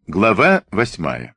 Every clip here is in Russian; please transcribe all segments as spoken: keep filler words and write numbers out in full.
Глава восьмая.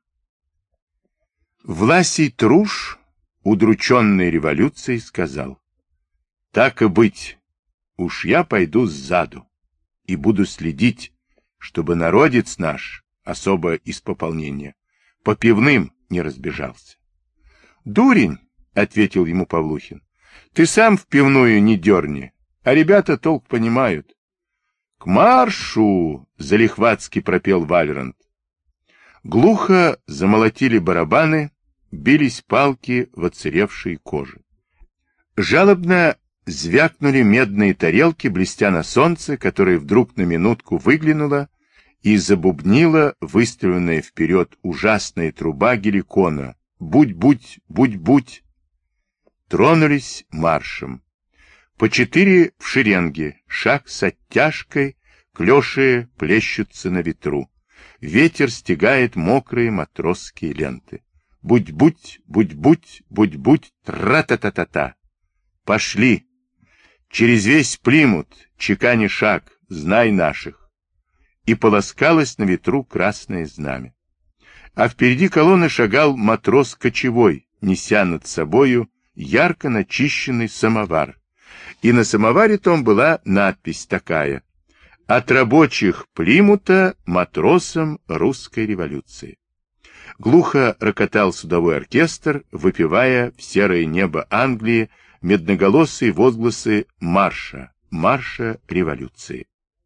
Власий Труш, удрученный революцией, сказал: «Так и быть, уж я пойду сзаду и буду следить, чтобы народец наш, особо из пополнения, по пивным не разбежался». «Дурень», — ответил ему Павлухин, — «ты сам в пивную не дерни, а ребята толк понимают». «К маршу!» — залихватски пропел Вальрант. Глухо замолотили барабаны, бились палки в отсыревшей коже. Жалобно звякнули медные тарелки, блестя на солнце, которое вдруг на минутку выглянуло и забубнила выставленная вперед ужасная труба геликона. «Будь-будь, будь-будь!» Тронулись маршем. По четыре в шеренге, шаг с оттяжкой, клёши плещутся на ветру. Ветер стягает мокрые матросские ленты. Будь-будь, будь-будь, будь-будь, тра-та-та-та-та. Пошли. Через весь Плимут, чекани шаг, знай наших. И полоскалось на ветру красное знамя. А впереди колонны шагал матрос кочевой, неся над собою ярко начищенный самовар. И на самоваре том была надпись такая: «От рабочих Плимута матросам русской революции». Глухо рокотал судовой оркестр, выпевая в серое небо Англии медноголосые возгласы марша, марша революции.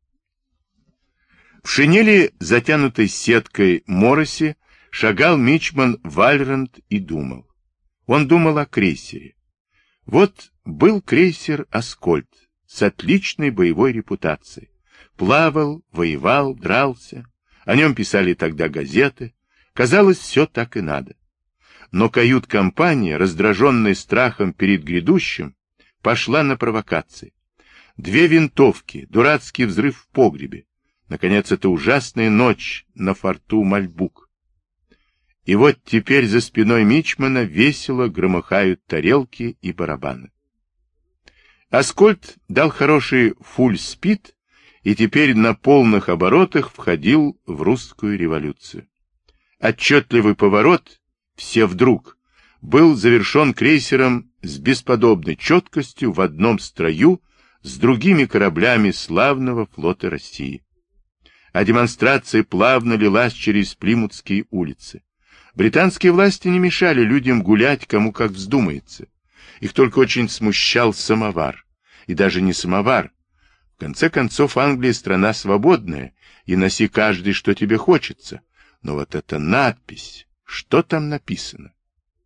В шинели, затянутой сеткой мороси, шагал мичман Вальрант и думал. Он думал о крейсере. Вот был крейсер «Аскольд» с отличной боевой репутацией. Плавал, воевал, дрался. О нем писали тогда газеты. Казалось, все так и надо. Но кают-компания, раздраженная страхом перед грядущим, пошла на провокации. Две винтовки, дурацкий взрыв в погребе. Наконец, эта ужасная ночь на форту Мальбук. И вот теперь за спиной мичмана весело громыхают тарелки и барабаны. Аскольд дал хороший фулл-спид и теперь на полных оборотах входил в русскую революцию. Отчетливый поворот, все вдруг, был завершен крейсером с бесподобной четкостью в одном строю с другими кораблями славного флота России. А демонстрация плавно лилась через Плимутские улицы. Британские власти не мешали людям гулять, кому как вздумается. Их только очень смущал самовар. И даже не самовар. В конце концов, Англия страна свободная, и носи каждый, что тебе хочется. Но вот эта надпись, что там написано?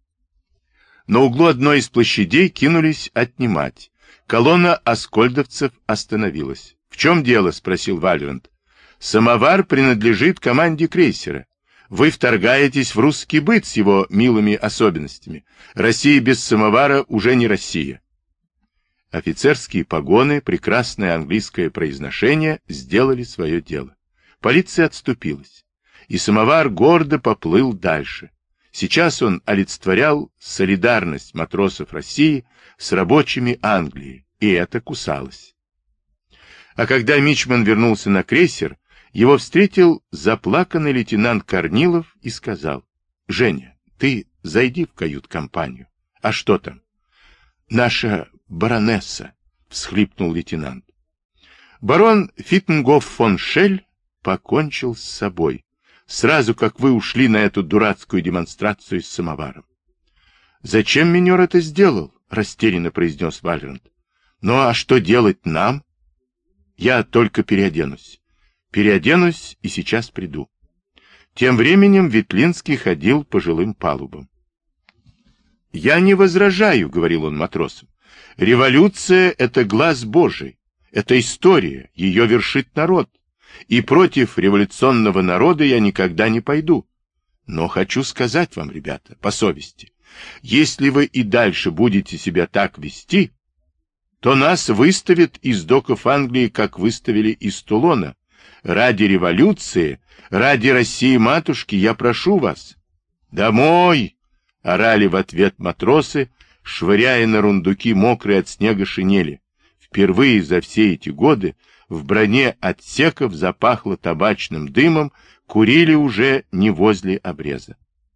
На углу одной из площадей кинулись отнимать. Колонна аскольдовцев остановилась. — В чем дело? — спросил Вальрант. — Самовар принадлежит команде крейсера. Вы вторгаетесь в русский быт с его милыми особенностями. Россия без самовара уже не Россия. Офицерские погоны, прекрасное английское произношение сделали свое дело. Полиция отступилась, и самовар гордо поплыл дальше. Сейчас он олицетворял солидарность матросов России с рабочими Англии, и это кусалось. А когда мичман вернулся на крейсер, его встретил заплаканный лейтенант Корнилов и сказал: «Женя, ты зайди в кают-компанию». «А что там?» «Наша баронесса», — всхлипнул лейтенант. «Барон Фиттенгоф фон Шель покончил с собой, сразу как вы ушли на эту дурацкую демонстрацию с самоваром». «Зачем минер это сделал?» — растерянно произнес Вальрант. «Ну а что делать нам?» «Я только переоденусь. Переоденусь и сейчас приду». Тем временем Ветлинский ходил по жилым палубам. «Я не возражаю», — говорил он матросам. «Революция — это глаз Божий, это история, ее вершит народ, и против революционного народа я никогда не пойду. Но хочу сказать вам, ребята, по совести, если вы и дальше будете себя так вести, то нас выставят из доков Англии, как выставили из Тулона. Ради революции, ради России-матушки я прошу вас». «Домой!» — орали в ответ матросы, швыряя на рундуки мокрые от снега шинели. Впервые за все эти годы в броне отсеков запахло табачным дымом, курили уже не возле обреза.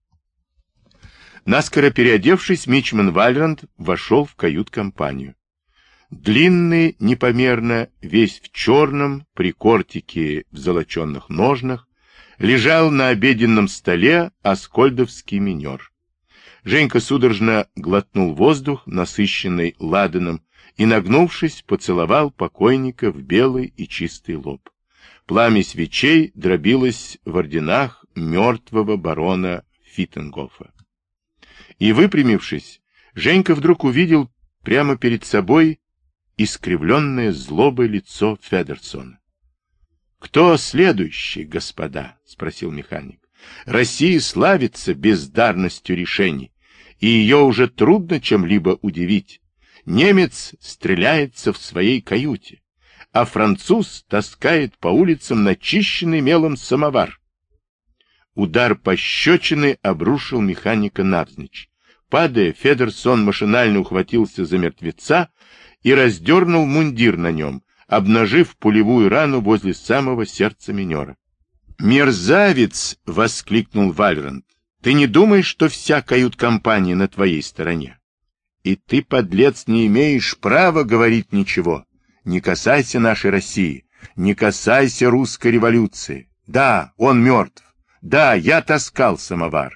Наскоро переодевшись, мичман Вальранд вошел в кают-компанию. Длинный, непомерно, весь в черном, при кортике в золоченных ножнах, лежал на обеденном столе аскольдовский минер. Женька судорожно глотнул воздух, насыщенный ладаном, и, нагнувшись, поцеловал покойника в белый и чистый лоб. Пламя свечей дробилось в орденах мертвого барона Фиттенгофа. И, выпрямившись, Женька вдруг увидел прямо перед собой искривленное злобой лицо Федерсона. — Кто следующий, господа? — спросил механик. — Россия славится бездарностью решений, и ее уже трудно чем-либо удивить. Немец стреляется в своей каюте, а француз таскает по улицам начищенный мелом самовар. Удар пощечины обрушил механика навзничь. Падая, Федерсон машинально ухватился за мертвеца и раздернул мундир на нем, обнажив пулевую рану возле самого сердца минера. «Мерзавец!» — воскликнул Вальранд. «Ты не думаешь, что вся кают-компания на твоей стороне? И ты, подлец, не имеешь права говорить ничего. Не касайся нашей России, не касайся русской революции. Да, он мертв. Да, я таскал самовар».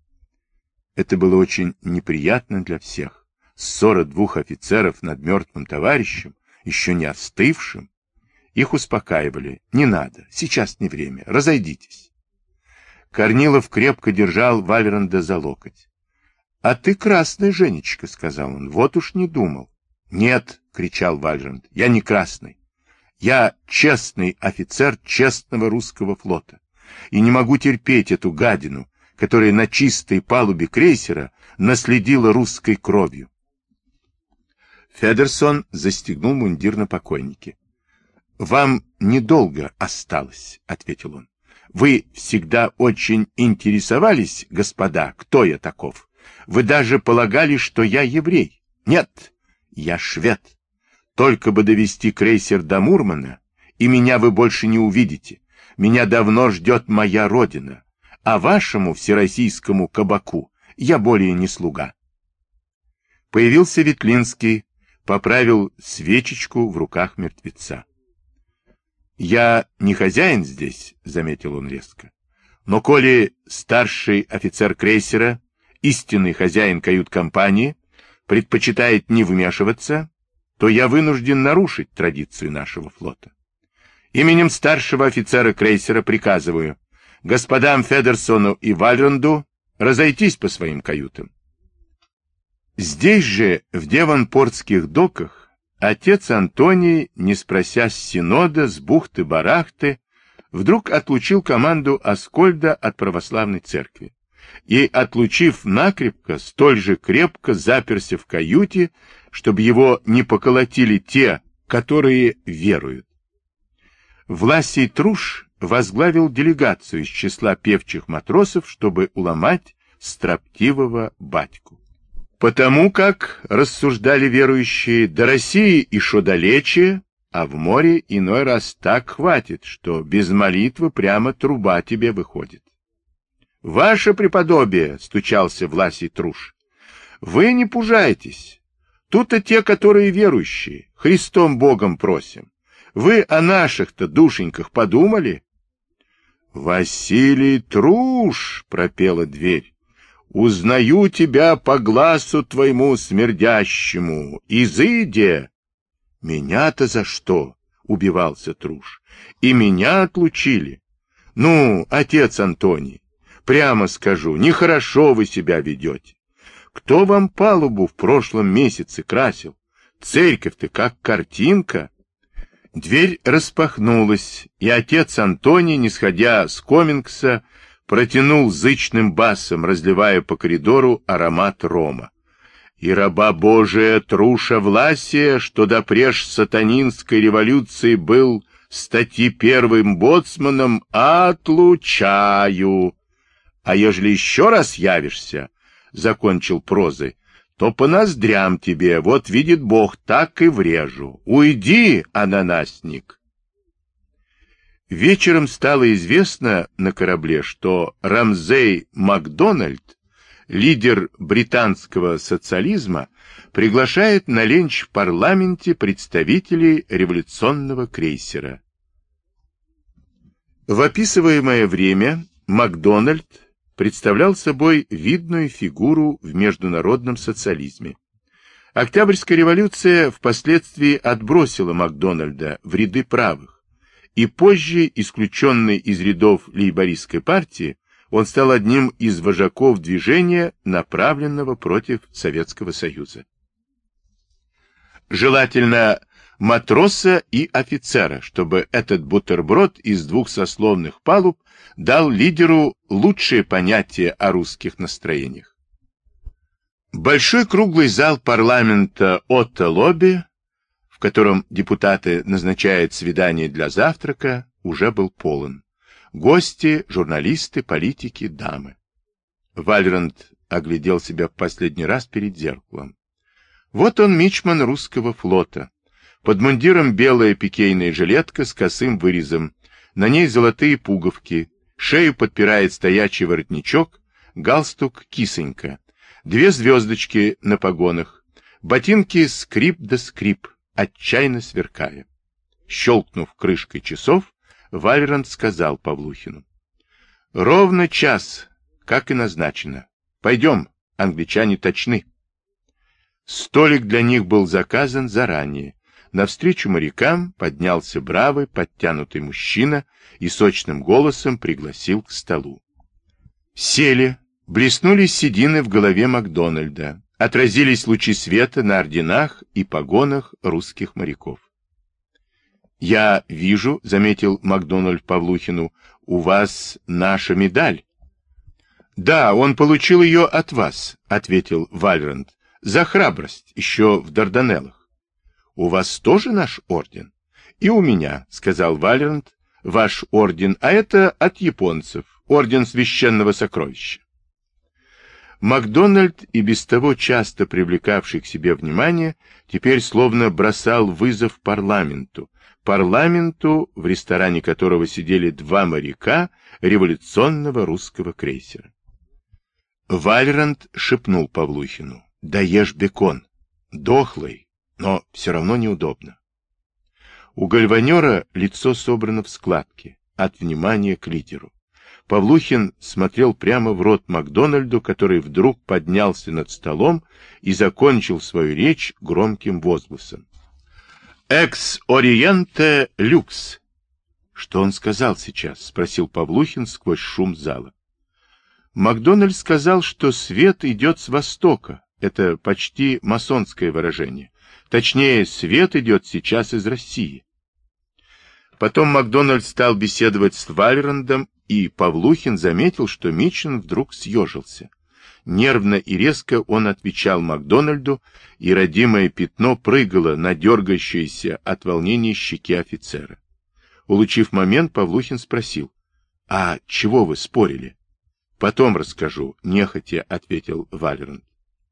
Это было очень неприятно для всех. Ссора двух офицеров над мертвым товарищем, еще не остывшим. Их успокаивали. Не надо, сейчас не время, разойдитесь. Корнилов крепко держал Вальранда за локоть. — А ты красный, Женечка, — сказал он, — вот уж не думал. — Нет, — кричал Вальранд, — я не красный. Я честный офицер честного русского флота. И не могу терпеть эту гадину, которая на чистой палубе крейсера наследила русской кровью. Федерсон застегнул мундир на покойнике. — Вам недолго осталось, — ответил он. — Вы всегда очень интересовались, господа, кто я таков. Вы даже полагали, что я еврей. Нет, я швед. Только бы довести крейсер до Мурмана, и меня вы больше не увидите. Меня давно ждет моя родина. А вашему всероссийскому кабаку я более не слуга. Появился Ветлинский, поправил свечечку в руках мертвеца. — Я не хозяин здесь, — заметил он резко. — Но коли старший офицер крейсера, истинный хозяин кают-компании, предпочитает не вмешиваться, то я вынужден нарушить традицию нашего флота. Именем старшего офицера крейсера приказываю господам Федерсону и Вальранду разойтись по своим каютам. Здесь же, в Девонпортских доках, отец Антоний, не спрося с синода, с бухты-барахты, вдруг отлучил команду Аскольда от православной церкви и, отлучив накрепко, столь же крепко заперся в каюте, чтобы его не поколотили те, которые веруют. Власий Труш возглавил делегацию из числа певчих матросов, чтобы уломать строптивого батьку. Потому как, рассуждали верующие, до России еще далече, а в море иной раз так хватит, что без молитвы прямо труба тебе выходит. — Ваше преподобие, — стучался Власий Труш, — вы не пужайтесь. Тут-то те, которые верующие, Христом Богом просим. Вы о наших-то душеньках подумали? — Василий Труш, — пропела дверь, — узнаю тебя по глазу твоему смердящему, изыде. — Меня-то за что? — убивался Труш. — И меня отлучили. Ну, отец Антоний, прямо скажу, нехорошо вы себя ведете. Кто вам палубу в прошлом месяце красил? Церковь-то как картинка. Дверь распахнулась, и отец Антоний, не сходя с комингса, протянул зычным басом, разливая по коридору аромат рома. И раба Божия Труша Власия, что допреж сатанинской революции был статьи первым боцманом, отлучаю. А ежели еще раз явишься, — закончил прозой, — то по ноздрям тебе, вот видит Бог, так и врежу. Уйди, ананасник. Вечером стало известно на корабле, что Рамзей Макдональд, лидер британского социализма, приглашает на ленч в парламенте представителей революционного крейсера. В описываемое время Макдональд представлял собой видную фигуру в международном социализме. Октябрьская революция впоследствии отбросила Макдональда в ряды правых, и позже, исключенный из рядов лейбористской партии, он стал одним из вожаков движения, направленного против Советского Союза. Желательно матроса и офицера, чтобы этот бутерброд из двух сословных палуб дал лидеру лучшее понятие о русских настроениях. Большой круглый зал парламента Отто-Лобби, в котором депутаты назначают свидание для завтрака, уже был полон. Гости, журналисты, политики, дамы. Вальранд оглядел себя в последний раз перед зеркалом. Вот он, мичман русского флота. Под мундиром белая пикейная жилетка с косым вырезом, на ней золотые пуговки, шею подпирает стоячий воротничок, галстук кисонька, две звездочки на погонах, ботинки скрип да скрип, отчаянно сверкая. Щелкнув крышкой часов, Вальранд сказал Павлухину: «Ровно час, как и назначено. Пойдем, англичане точны». Столик для них был заказан заранее. Навстречу морякам поднялся бравый, подтянутый мужчина и сочным голосом пригласил к столу. Сели, блеснули седины в голове Макдональда, отразились лучи света на орденах и погонах русских моряков. «Я вижу, — заметил Макдональд Павлухину, — у вас наша медаль». «Да, он получил ее от вас, — ответил Вальранд, — за храбрость, еще в Дарданеллах». «У вас тоже наш орден?» «И у меня, — сказал Вальранд, — ваш орден, а это от японцев, орден священного сокровища». Макдональд, и без того часто привлекавший к себе внимание, теперь словно бросал вызов парламенту, парламенту, в ресторане которого сидели два моряка революционного русского крейсера. Вальранд шепнул Павлухину: «Да ешь бекон, дохлый, но все равно неудобно». У гальванера лицо собрано в складки, от внимания к лидеру. Павлухин смотрел прямо в рот Макдональду, который вдруг поднялся над столом и закончил свою речь громким возгласом: «Экс ориенте люкс». «Что он сказал сейчас?» — спросил Павлухин сквозь шум зала. Макдональд сказал, что свет идет с востока. Это почти масонское выражение. Точнее, свет идет сейчас из России. Потом Макдональд стал беседовать с Вальрандом, и Павлухин заметил, что Митчин вдруг съежился. Нервно и резко он отвечал Макдональду, и родимое пятно прыгало на дергающиеся от волнения щеки офицера. Улучив момент, Павлухин спросил: «А чего вы спорили?» «Потом расскажу», — нехотя ответил Вальранд.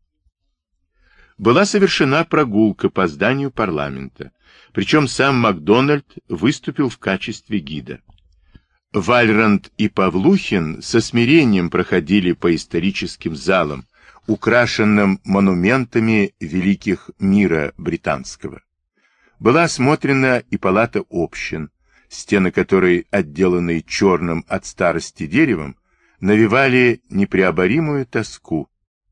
Была совершена прогулка по зданию парламента, причем сам Макдональд выступил в качестве гида. Вальранд и Павлухин со смирением проходили по историческим залам, украшенным монументами великих мира британского. Была осмотрена и палата общин, стены которой, отделанные черным от старости деревом, навевали непреоборимую тоску.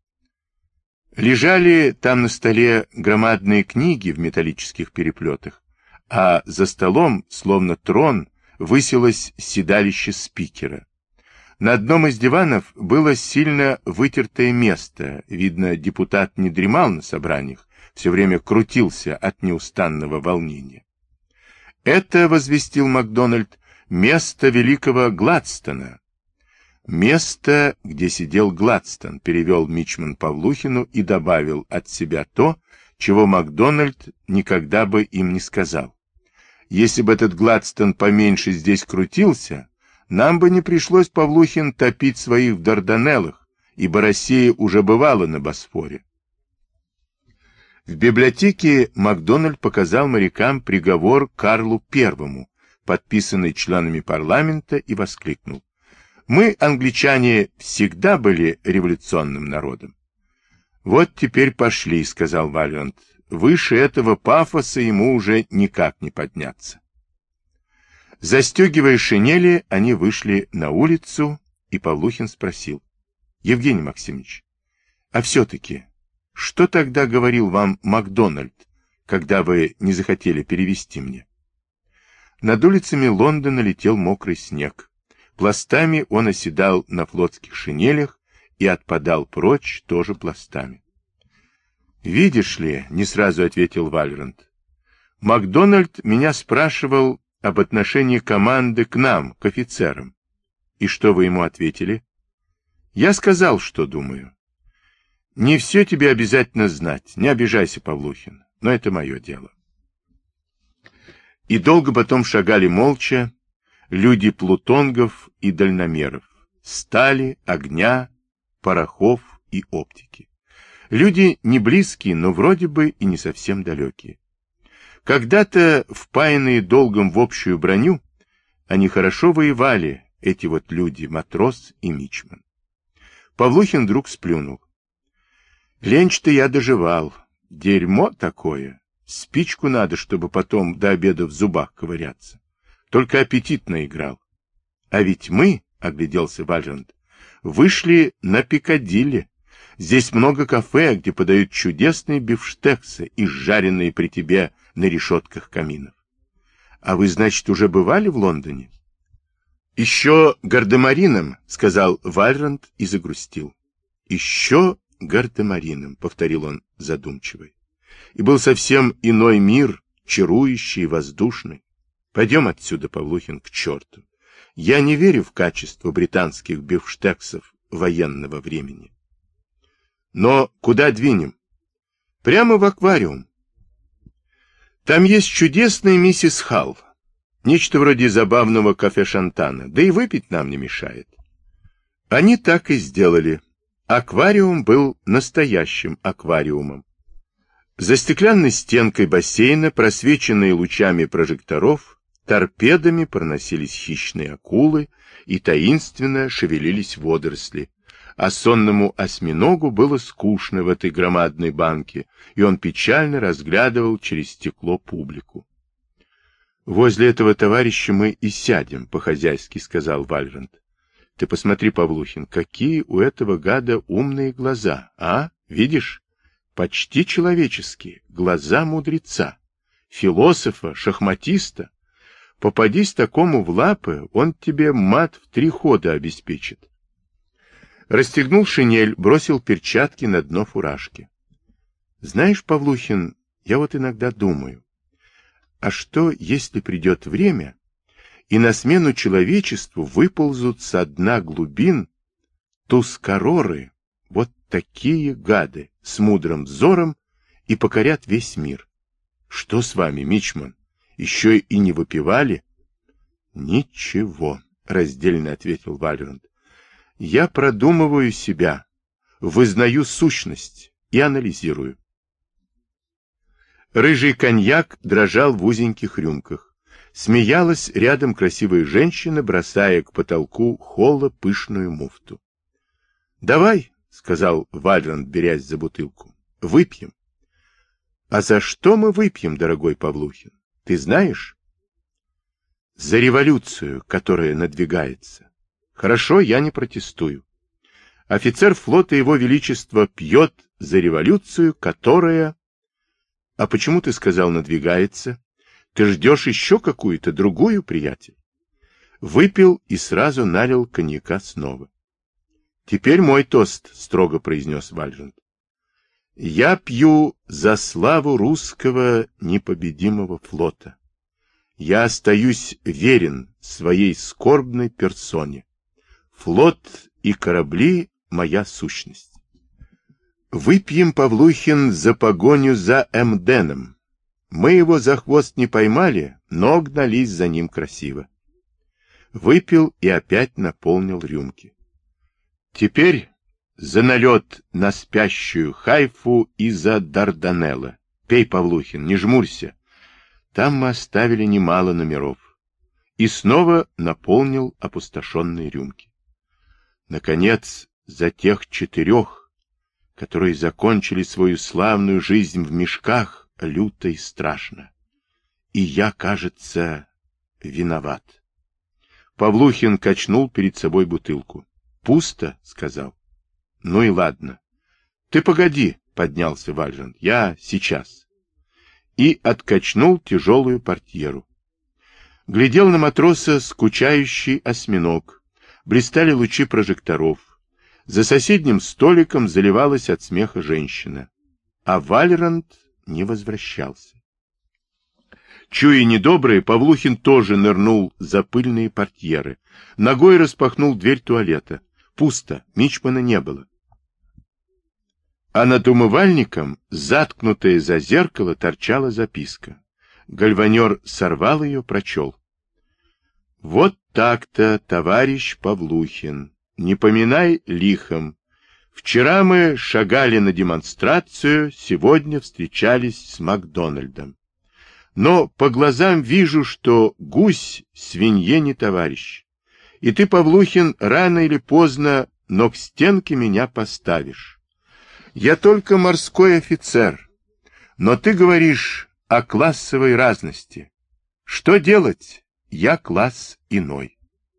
Лежали там на столе громадные книги в металлических переплетах, а за столом, словно трон, высилось седалище спикера. На одном из диванов было сильно вытертое место, видно, депутат не дремал на собраниях, все время крутился от неустанного волнения. «Это, — возвестил Макдональд, — место великого Гладстона». «Место, где сидел Гладстон», — перевел мичман Павлухину и добавил от себя то, чего Макдональд никогда бы им не сказал. «Если бы этот Гладстон поменьше здесь крутился, нам бы не пришлось, Павлухин, топить своих в Дарданеллах, ибо Россия уже бывала на Босфоре». В библиотеке Макдональд показал морякам приговор Карлу Первому, подписанный членами парламента, и воскликнул: «Мы, англичане, всегда были революционным народом». «Вот теперь пошли», — сказал Вальрант. «Выше этого пафоса ему уже никак не подняться». Застегивая шинели, они вышли на улицу, и Павлухин спросил: «Евгений Максимович, а все-таки, что тогда говорил вам Макдональд, когда вы не захотели перевести мне?» Над улицами Лондона летел мокрый снег. Пластами он оседал на флотских шинелях и отпадал прочь тоже пластами. «Видишь ли», — не сразу ответил Вальрант, — «Макдональд меня спрашивал об отношении команды к нам, к офицерам. И что вы ему ответили?» «Я сказал, что думаю». «Не все тебе обязательно знать, не обижайся, Павлухин, но это мое дело». И долго потом шагали молча люди плутонгов и дальномеров, стали, огня, порохов и оптики. Люди не близкие, но вроде бы и не совсем далекие. Когда-то, впаянные долгом в общую броню, они хорошо воевали, эти вот люди, матрос и мичман. Павлухин вдруг сплюнул: «Ленч-то я доживал. Дерьмо такое. Спичку надо, чтобы потом до обеда в зубах ковыряться. Только аппетитно играл. А ведь мы, — огляделся Вальрант, — вышли на Пикадилли. Здесь много кафе, где подают чудесные бифштексы, изжаренные при тебе на решетках каминов. А вы, значит, уже бывали в Лондоне?» «Еще гардемарином», — сказал Вальрант и загрустил. «Еще гардемарином», — повторил он задумчивый. «И был совсем иной мир, чарующий и воздушный. Пойдем отсюда, Павлухин, к черту. Я не верю в качество британских бифштексов военного времени». «Но куда двинем?» «Прямо в аквариум. Там есть чудесная миссис Халл. Нечто вроде забавного кафе-шантана, да и выпить нам не мешает». Они так и сделали. Аквариум был настоящим аквариумом. За стеклянной стенкой бассейна, просвеченные лучами прожекторов, торпедами проносились хищные акулы и таинственно шевелились водоросли, а сонному осьминогу было скучно в этой громадной банке, и он печально разглядывал через стекло публику. «Возле этого товарища мы и сядем, по-хозяйски», — сказал Вальрант. «Ты посмотри, Павлухин, какие у этого гада умные глаза, а? Видишь? Почти человеческие, глаза мудреца, философа, шахматиста. Попадись такому в лапы, он тебе мат в три хода обеспечит». Расстегнул шинель, бросил перчатки на дно фуражки. «Знаешь, Павлухин, я вот иногда думаю, а что, если придет время, и на смену человечеству выползут со дна глубин тускароры, вот такие гады, с мудрым взором, и покорят весь мир? Что с вами, мичман, еще и не выпивали?» «Ничего», — раздельно ответил Вальрант. «Я продумываю себя, вызнаю сущность и анализирую». Рыжий коньяк дрожал в узеньких рюмках. Смеялась рядом красивая женщина, бросая к потолку холла пышную муфту. «Давай», — сказал Вальрант, берясь за бутылку, — «выпьем». «А за что мы выпьем, дорогой Павлухин? Ты знаешь?» «За революцию, которая надвигается». «Хорошо, я не протестую. Офицер флота Его Величества пьет за революцию, которая...» «А почему ты сказал надвигается? Ты ждешь еще какую-то другую, приятель?» Выпил и сразу налил коньяка снова. «Теперь мой тост», — строго произнес Вальрант. «Я пью за славу русского непобедимого флота. Я остаюсь верен своей скорбной персоне. Флот и корабли — моя сущность. Выпьем, Павлухин, за погоню за Эмденом. Мы его за хвост не поймали, но гнались за ним красиво». Выпил и опять наполнил рюмки. «Теперь за налет на спящую Хайфу и за Дарданелла. Пей, Павлухин, не жмурься. Там мы оставили немало номеров. и снова наполнил опустошенные рюмки. Наконец, за тех четырех, которые закончили свою славную жизнь в мешках, люто и страшно. И я, кажется, виноват. Павлухин качнул перед собой бутылку. «Пусто», — сказал. «Ну и ладно. Ты погоди», — поднялся Вальжин. «Я сейчас». И откачнул тяжелую портьеру. Глядел на матроса скучающий осьминог. Блистали лучи прожекторов. За соседним столиком заливалась от смеха женщина. А Вальранд не возвращался. Чуя недоброе, Павлухин тоже нырнул за пыльные портьеры. Ногой распахнул дверь туалета. Пусто, мичмана не было. А над умывальником, заткнутая за зеркало, торчала записка. Гальванер сорвал ее, прочел. «Вот так-то, товарищ Павлухин, не поминай лихом. Вчера мы шагали на демонстрацию, сегодня встречались с Макдональдом. Но по глазам вижу, что гусь свинье не товарищ. И ты, Павлухин, рано или поздно, но к стенке меня поставишь. Я только морской офицер, но ты говоришь о классовой разности. Что делать? Я класс иной».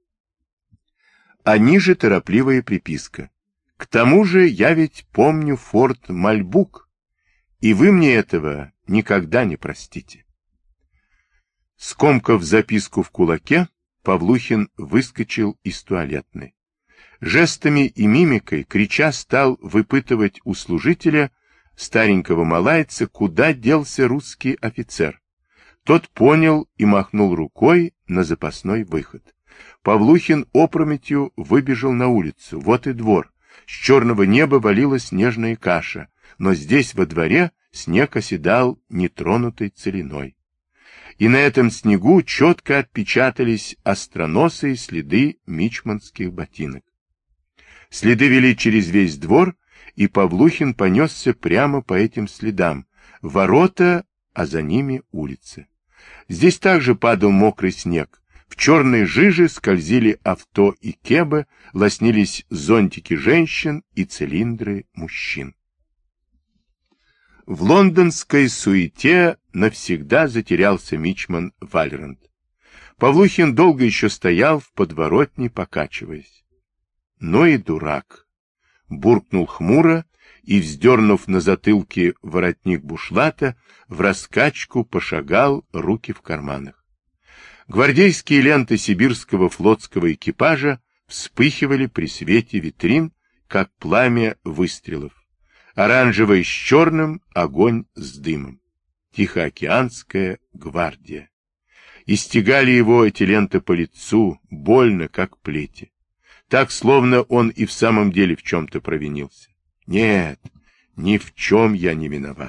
А ниже торопливая приписка. К тому же я ведь помню форт Мальбук, и вы мне этого никогда не простите. Скомкав записку в кулаке, Павлухин выскочил из туалетной. Жестами и мимикой, крича, стал выпытывать у служителя, старенького малайца, куда делся русский офицер. Тот понял и махнул рукой на запасной выход. Павлухин опрометью выбежал на улицу. Вот и двор. С черного неба валилась снежная каша, но здесь во дворе снег оседал нетронутой целиной. И на этом снегу четко отпечатались остроносые следы мичманских ботинок. Следы вели через весь двор, и Павлухин понесся прямо по этим следам. Ворота, а за ними улицы. Здесь также падал мокрый снег. В черной жиже скользили авто и кебы, лоснились зонтики женщин и цилиндры мужчин. В лондонской суете навсегда затерялся мичман Вальранд. Павлухин долго еще стоял в подворотне, покачиваясь. Ну и дурак! Буркнул хмуро и, вздернув на затылке воротник бушлата, в раскачку пошагал, руки в карманах. Гвардейские ленты сибирского флотского экипажа вспыхивали при свете витрин, как пламя выстрелов. Оранжевый с черным, огонь с дымом. Тихоокеанская гвардия. И стегали его эти ленты по лицу, больно, как плети. Так, словно он и в самом деле в чем-то провинился. Нет, ни в чем я не виноват.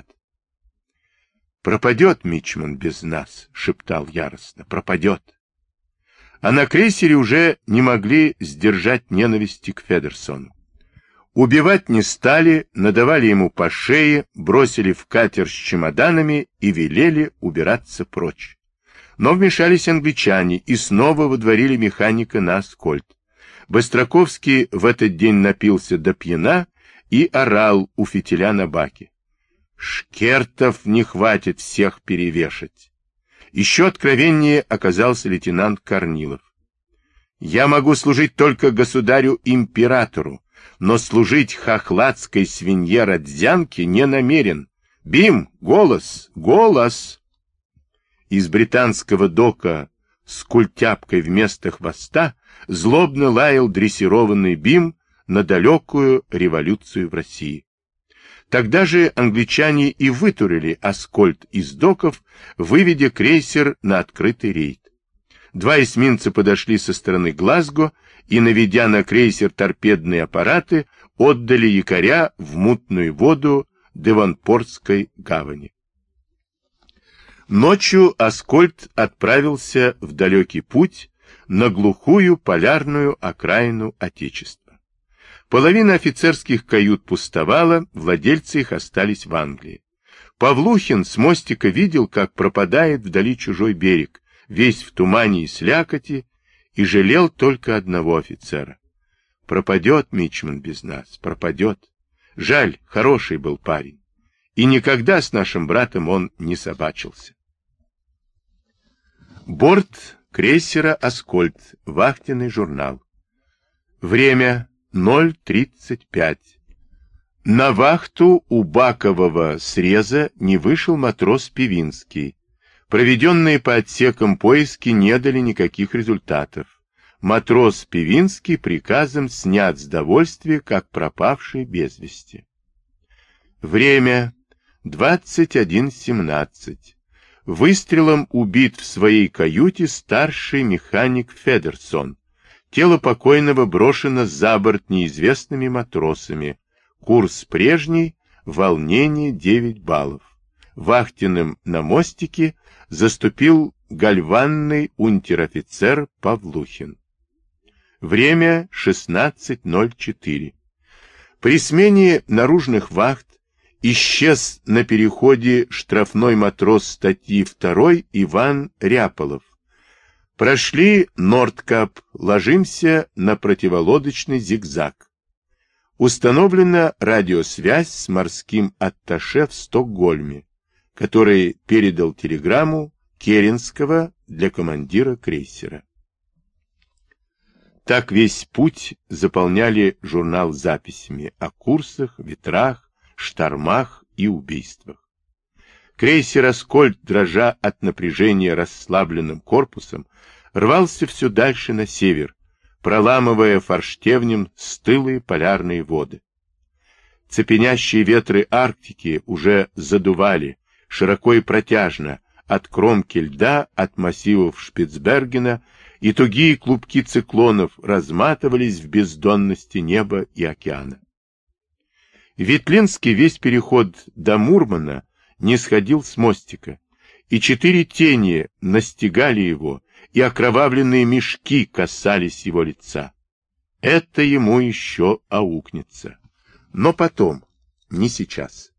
«Пропадет мичман без нас», — шептал яростно, — «пропадет». А на крейсере уже не могли сдержать ненависти к Федерсону. Убивать не стали, надавали ему по шее, бросили в катер с чемоданами и велели убираться прочь. Но вмешались англичане и снова водворили механика на Аскольд. Быстроковский в этот день напился до пьяна и орал у фитиля на баке. Шкертов не хватит всех перевешать. Еще откровеннее оказался лейтенант Корнилов. Я могу служить только государю-императору, но служить хохладской свинье Родзянке не намерен. Бим, голос, голос! Из британского дока с культяпкой вместо хвоста злобно лаял дрессированный Бим на далекую революцию в России. Тогда же англичане и вытурили Аскольд из доков, выведя крейсер на открытый рейд. Два эсминца подошли со стороны Глазго и, наведя на крейсер торпедные аппараты, отдали якоря в мутную воду Девонпортской гавани. Ночью Аскольд отправился в далекий путь на глухую полярную окраину Отечества. Половина офицерских кают пустовала, владельцы их остались в Англии. Павлухин с мостика видел, как пропадает вдали чужой берег, весь в тумане и слякоти, и жалел только одного офицера. Пропадет мичман без нас, пропадет. Жаль, хороший был парень. И никогда с нашим братом он не собачился. Борт крейсера «Аскольд», вахтенный журнал. Время ноль тридцать пять. На вахту у бакового среза не вышел матрос Певинский. Проведенные по отсекам поиски не дали никаких результатов. Матрос Певинский приказом снят с довольствия, как пропавший без вести. Время двадцать один семнадцать. Выстрелом убит в своей каюте старший механик Федерсон. Тело покойного брошено за борт неизвестными матросами. Курс прежний, волнение девять баллов. Вахтенным на мостике заступил гальванный унтер-офицер Павлухин. Время шестнадцать ноль четыре. При смене наружных вахт исчез на переходе штрафной матрос статьи второй Иван Ряполов. Прошли Нордкап, ложимся на противолодочный зигзаг. Установлена радиосвязь с морским атташе в Стокгольме, который передал телеграмму Керенского для командира крейсера. Так весь путь заполняли журнал записями о курсах, ветрах, штормах и убийствах. Крейсер «Аскольд», дрожа от напряжения расслабленным корпусом, рвался все дальше на север, проламывая форштевнем стылые полярные воды. Цепенящие ветры Арктики уже задували, широко и протяжно, от кромки льда, от массивов Шпицбергена, и тугие клубки циклонов разматывались в бездонности неба и океана. Ветлинский весь переход до Мурмана не сходил с мостика, и четыре тени настигали его, и окровавленные мешки касались его лица. Это ему еще аукнется. Но потом, не сейчас.